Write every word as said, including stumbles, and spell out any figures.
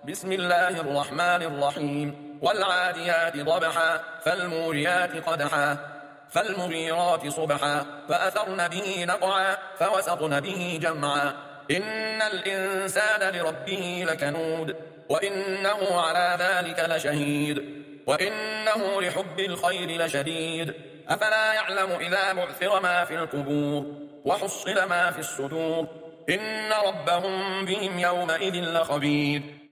بسم الله الرحمن الرحيم والعاديات ضبحا فالموريات قدحا فالمغيرات صبحا فأثرن به نقعا فوسطن به جمعا إن الإنسان لربه لكنود وإنه على ذلك لشهيد وإنه لحب الخير لشديد أفلا يعلم إذا بعثر ما في القبور وحصل ما في الصدور إن ربهم بهم يومئذ لخبير